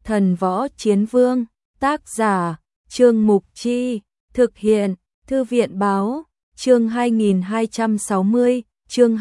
Thần Võ Chiến Vương, tác giả, Trương Mục Chi, thực hiện, Thư viện Báo, chương 2260, chương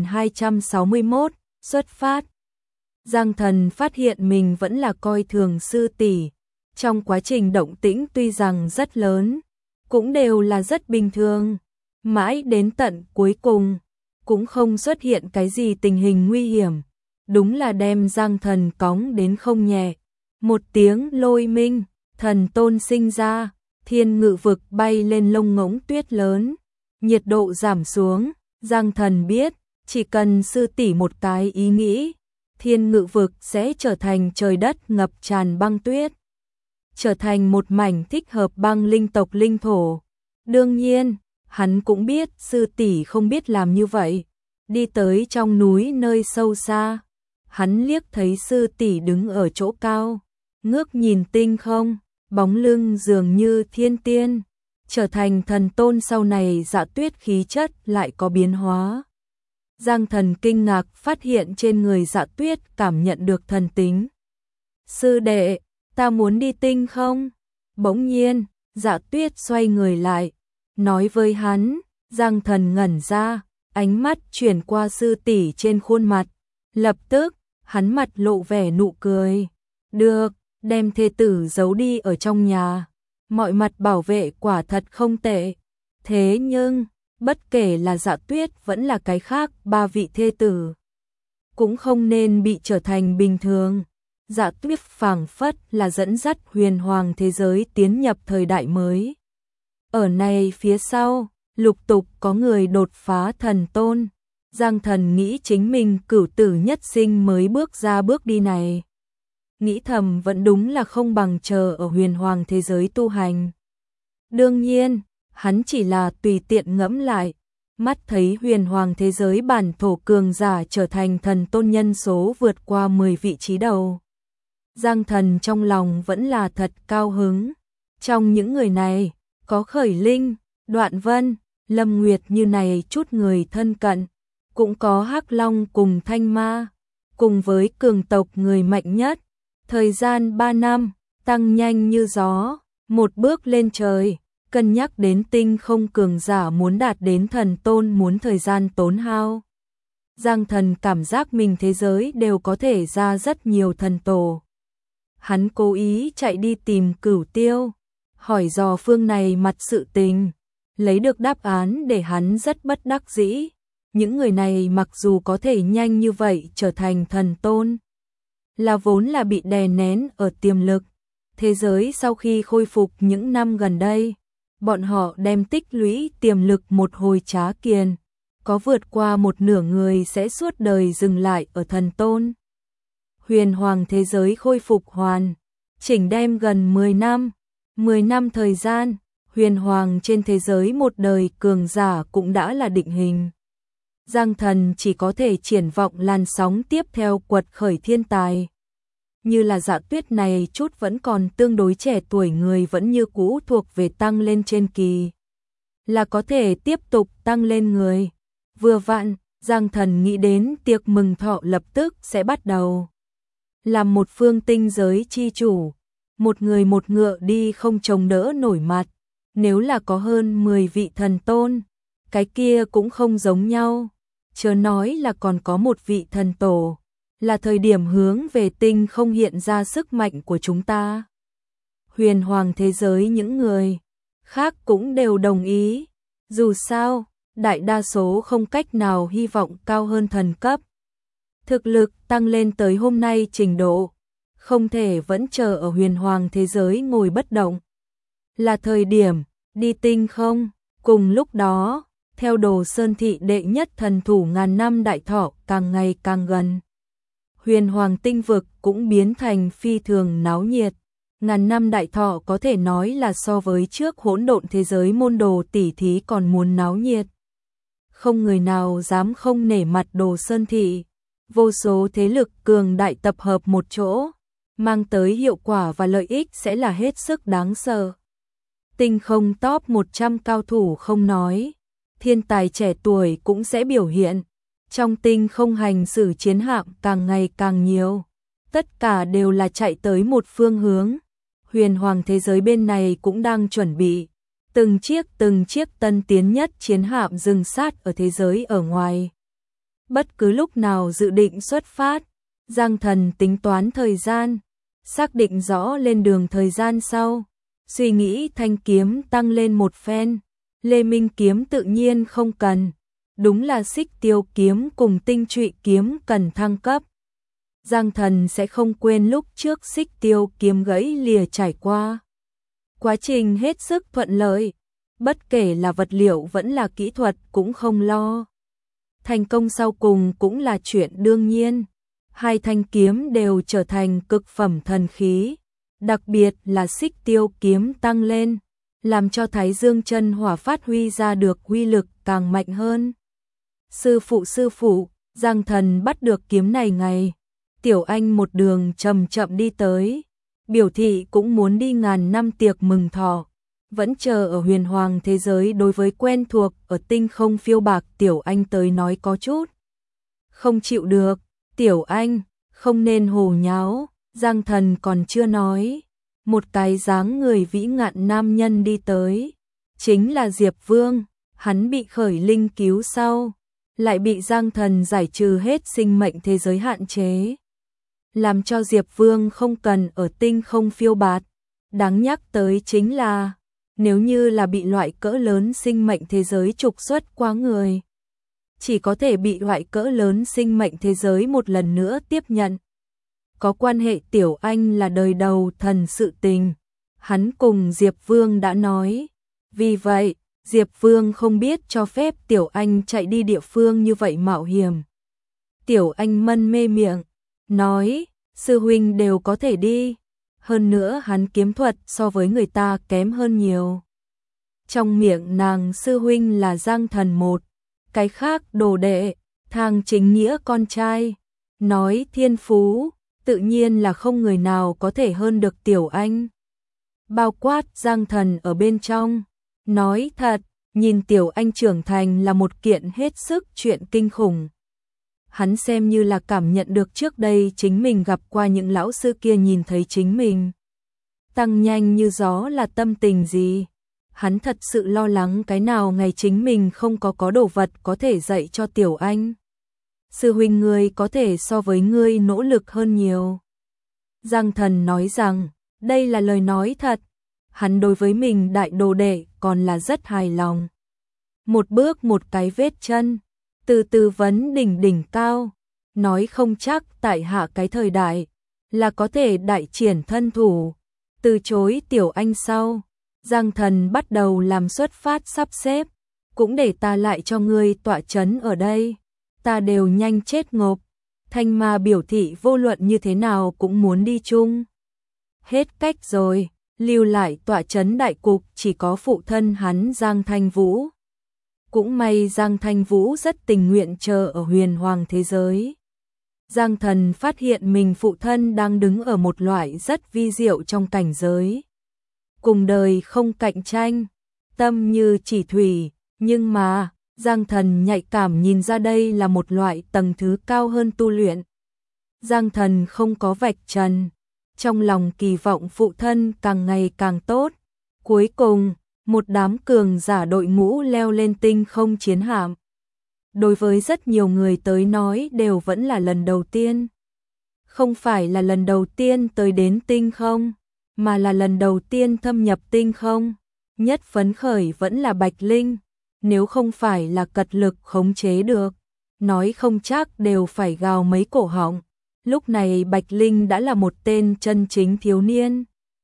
2261, xuất phát. Giang Thần phát hiện mình vẫn là coi thường sư tỷ, trong quá trình động tĩnh tuy rằng rất lớn, cũng đều là rất bình thường, mãi đến tận cuối cùng, cũng không xuất hiện cái gì tình hình nguy hiểm, đúng là đem Giang Thần cõng đến không nhẹ. Một tiếng lôi minh, thần tôn sinh ra, thiên ngự vực bay lên lông ngỗng tuyết lớn, nhiệt độ giảm xuống, Giang Thần biết, chỉ cần sư tỷ một cái ý nghĩ, thiên ngự vực sẽ trở thành trời đất ngập tràn băng tuyết, trở thành một mảnh thích hợp băng linh tộc linh thổ. Đương nhiên, hắn cũng biết sư tỷ không biết làm như vậy, đi tới trong núi nơi sâu xa, hắn liếc thấy sư tỷ đứng ở chỗ cao, ngước nhìn tinh không, bóng lưng dường như thiên tiên, trở thành thần tôn sau này Dạ Tuyết khí chất lại có biến hóa. Giang Thần kinh ngạc phát hiện trên người Dạ Tuyết cảm nhận được thần tính. Sư đệ, ta muốn đi tinh không? Bỗng nhiên, Dạ Tuyết xoay người lại, nói với hắn. Giang Thần ngẩn ra, ánh mắt chuyển qua sư tỷ trên khuôn mặt, lập tức, hắn mặt lộ vẻ nụ cười. Được, đem thê tử giấu đi ở trong nhà, mọi mặt bảo vệ quả thật không tệ. Thế nhưng, bất kể là Dạ Tuyết vẫn là cái khác, ba vị thê tử cũng không nên bị trở thành bình thường. Dạ Tuyết phảng phất là dẫn dắt huyền hoàng thế giới tiến nhập thời đại mới. Ở này phía sau, lục tục có người đột phá thần tôn. Giang Thần nghĩ chính mình cửu tử nhất sinh mới bước ra bước đi này. Nghĩ thầm vẫn đúng là không bằng chờ ở huyền hoàng thế giới tu hành. Đương nhiên, hắn chỉ là tùy tiện ngẫm lại, mắt thấy huyền hoàng thế giới bản thổ cường giả trở thành thần tôn nhân số vượt qua 10 vị trí đầu. Giang Thần trong lòng vẫn là thật cao hứng. Trong những người này, có Khởi Linh, Đoạn Vân, Lâm Nguyệt như này chút người thân cận, cũng có Hắc Long cùng Thanh Ma, cùng với cường tộc người mạnh nhất. Thời gian 3 năm, tăng nhanh như gió, một bước lên trời, cân nhắc đến tinh không cường giả muốn đạt đến thần tôn muốn thời gian tốn hao. Giang Thần cảm giác mình thế giới đều có thể ra rất nhiều thần tổ. Hắn cố ý chạy đi tìm Cửu Tiêu, hỏi dò phương này mặt sự tình, lấy được đáp án để hắn rất bất đắc dĩ. Những người này mặc dù có thể nhanh như vậy trở thành thần tôn, là vốn là bị đè nén ở tiềm lực. Thế giới sau khi khôi phục những năm gần đây, bọn họ đem tích lũy tiềm lực một hồi trá kiền, có vượt qua một nửa người sẽ suốt đời dừng lại ở thần tôn. Huyền hoàng thế giới khôi phục hoàn chỉnh đem gần 10 năm, 10 năm thời gian, huyền hoàng trên thế giới một đời cường giả cũng đã là định hình. Giang Thần chỉ có thể triển vọng làn sóng tiếp theo quật khởi thiên tài. Như là Dạ Tuyết này chút vẫn còn tương đối trẻ tuổi người vẫn như cũ thuộc về tăng lên trên kỳ, là có thể tiếp tục tăng lên người. Vừa vặn, Giang Thần nghĩ đến tiệc mừng thọ lập tức sẽ bắt đầu. Làm một phương tinh giới chi chủ, một người một ngựa đi không chống đỡ nổi mặt, nếu là có hơn 10 vị thần tôn, cái kia cũng không giống nhau. Chớ nói là còn có một vị thần tổ, là thời điểm hướng về tinh không hiện ra sức mạnh của chúng ta. Huyền hoàng thế giới những người khác cũng đều đồng ý, dù sao, đại đa số không cách nào hy vọng cao hơn thần cấp. Thực lực tăng lên tới hôm nay trình độ, không thể vẫn chờ ở huyền hoàng thế giới ngồi bất động. Là thời điểm đi tinh không. Cùng lúc đó, theo Đồ Sơn thị đệ nhất thần thủ ngàn năm đại thọ càng ngày càng gần, huyền hoàng tinh vực cũng biến thành phi thường náo nhiệt. Ngàn năm đại thọ có thể nói là so với trước hỗn độn thế giới môn đồ tỷ thí còn muốn náo nhiệt. Không người nào dám không nể mặt Đồ Sơn thị. Vô số thế lực cường đại tập hợp một chỗ, mang tới hiệu quả và lợi ích sẽ là hết sức đáng sợ. Tinh không top 100 cao thủ không nói, thiên tài trẻ tuổi cũng sẽ biểu hiện. Trong tinh không hành xử chiến hạm càng ngày càng nhiều, tất cả đều là chạy tới một phương hướng. Huyền hoàng thế giới bên này cũng đang chuẩn bị. Từng chiếc tân tiến nhất chiến hạm dừng sát ở thế giới ở ngoài. Bất cứ lúc nào dự định xuất phát, Giang Thần tính toán thời gian, xác định rõ lên đường thời gian sau, suy nghĩ thanh kiếm tăng lên một phen, Lê Minh kiếm tự nhiên không cần, đúng là Xích Tiêu kiếm cùng Tinh Trụy kiếm cần thăng cấp. Giang Thần sẽ không quên lúc trước Xích Tiêu kiếm gãy lìa trải qua. Quá trình hết sức thuận lợi, bất kể là vật liệu vẫn là kỹ thuật cũng không lo. Thành công sau cùng cũng là chuyện đương nhiên. Hai thanh kiếm đều trở thành cực phẩm thần khí, đặc biệt là Xích Tiêu kiếm tăng lên, làm cho Thái Dương chân hỏa phát huy ra được uy lực càng mạnh hơn. Sư phụ, Giang Thần bắt được kiếm này ngày. Tiểu Anh một đường chậm chậm đi tới, biểu thị cũng muốn đi ngàn năm tiệc mừng thọ, vẫn chờ ở huyền hoàng thế giới. Đối với quen thuộc ở tinh không phiêu bạc Tiểu Anh tới nói có chút không chịu được. Tiểu Anh, không nên hồ nháo, Giang Thần còn chưa nói. Một cái dáng người vĩ ngạn nam nhân đi tới, chính là Diệp Vương, hắn bị khởi linh cứu sau, lại bị Giang Thần giải trừ hết sinh mệnh thế giới hạn chế, làm cho Diệp Vương không cần ở tinh không phiêu bạt. Đáng nhắc tới chính là, nếu như là bị loại cỡ lớn sinh mệnh thế giới trục xuất qua người, chỉ có thể bị loại cỡ lớn sinh mệnh thế giới một lần nữa tiếp nhận. Có quan hệ Tiểu Anh là đời đầu thần sự tình, hắn cùng Diệp Vương đã nói. Vì vậy, Diệp Vương không biết cho phép Tiểu Anh chạy đi địa phương như vậy mạo hiểm. Tiểu Anh mân mê miệng, nói, sư huynh đều có thể đi, hơn nữa hắn kiếm thuật so với người ta kém hơn nhiều. Trong miệng nàng sư huynh là Giang Thần một, cái khác đồ đệ, thang chính nghĩa con trai, nói thiên phú, tự nhiên là không người nào có thể hơn được Tiểu Anh. Bao quát Giang Thần ở bên trong, nói thật, nhìn Tiểu Anh trưởng thành là một kiện hết sức chuyện kinh khủng. Hắn xem như là cảm nhận được trước đây chính mình gặp qua những lão sư kia nhìn thấy chính mình tăng nhanh như gió là tâm tình gì. Hắn thật sự lo lắng cái nào ngày chính mình không có đồ vật có thể dạy cho Tiểu Anh. Sư huynh ngươi có thể so với ngươi nỗ lực hơn nhiều. Giang Thần nói rằng, đây là lời nói thật. Hắn đối với mình đại đồ đệ còn là rất hài lòng. Một bước một cái vết chân, từ từ vấn đỉnh cao, nói không chắc tại hạ cái thời đại là có thể đại triển thân thủ. Từ chối Tiểu Anh sau, Giang Thần bắt đầu làm xuất phát sắp xếp, cũng để ta lại cho ngươi tọa chấn ở đây, ta đều nhanh chết ngộp. Thanh Ma biểu thị vô luận như thế nào cũng muốn đi chung. Hết cách rồi, lưu lại tọa chấn đại cục chỉ có phụ thân hắn Giang Thanh Vũ. Cũng may Giang Thanh Vũ rất tình nguyện chờ ở huyền hoàng thế giới. Giang Thần phát hiện mình phụ thân đang đứng ở một loại rất vi diệu trong cảnh giới. Cùng đời không cạnh tranh, tâm như chỉ thủy, nhưng mà, Giang Thần nhạy cảm nhìn ra đây là một loại tầng thứ cao hơn tu luyện. Giang Thần không có vạch trần, trong lòng kỳ vọng phụ thân càng ngày càng tốt. Cuối cùng, một đám cường giả đội ngũ leo lên tinh không chiến hạm. Đối với rất nhiều người tới nói đều vẫn là lần đầu tiên. Không phải là lần đầu tiên tới đến tinh không, mà là lần đầu tiên thâm nhập tinh không. Nhất phấn khởi vẫn là Bạch Linh, nếu không phải là cật lực khống chế được, nói không chắc đều phải gào mấy cổ họng. Lúc này Bạch Linh đã là một tên chân chính thiếu niên.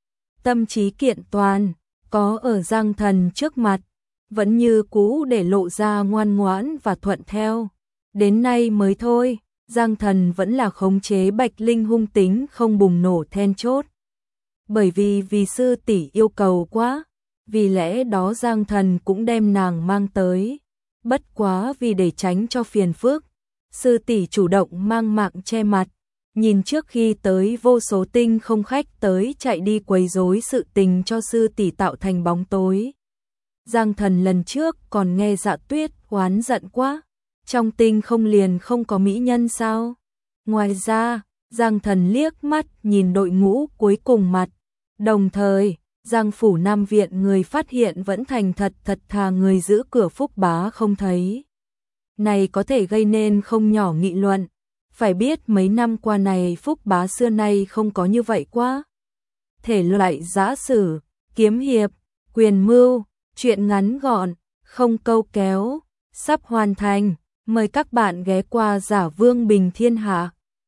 Tâm trí kiện toàn, có ở Giang Thần trước mặt, vẫn như cũ để lộ ra ngoan ngoãn và thuận theo. Đến nay mới thôi, Giang Thần vẫn là khống chế Bạch Linh hung tính không bùng nổ then chốt. Bởi vì sư tỷ yêu cầu quá, vì lẽ đó Giang Thần cũng đem nàng mang tới. Bất quá vì để tránh cho phiền phức, sư tỷ chủ động mang mạng che mặt. Nhìn trước khi tới vô số tinh không khách tới chạy đi quấy rối sự tình cho sư tỷ tạo thành bóng tối. Giang Thần lần trước còn nghe Dạ Tuyết oán giận quá, trong tinh không liền không có mỹ nhân sao? Ngoài ra, Giang Thần liếc mắt nhìn đội ngũ cuối cùng mặt. Đồng thời, Giang phủ Nam viện người phát hiện vẫn thành thật thà người giữ cửa Phúc Bá không thấy. Này có thể gây nên không nhỏ nghị luận. Phải biết mấy năm qua này Phúc Bá xưa nay không có như vậy quá. Thể loại giã sử, kiếm hiệp, quyền mưu, truyện ngắn gọn, không câu kéo, sắp hoàn thành. Mời các bạn ghé qua Giả Vương Bình Thiên Hạ.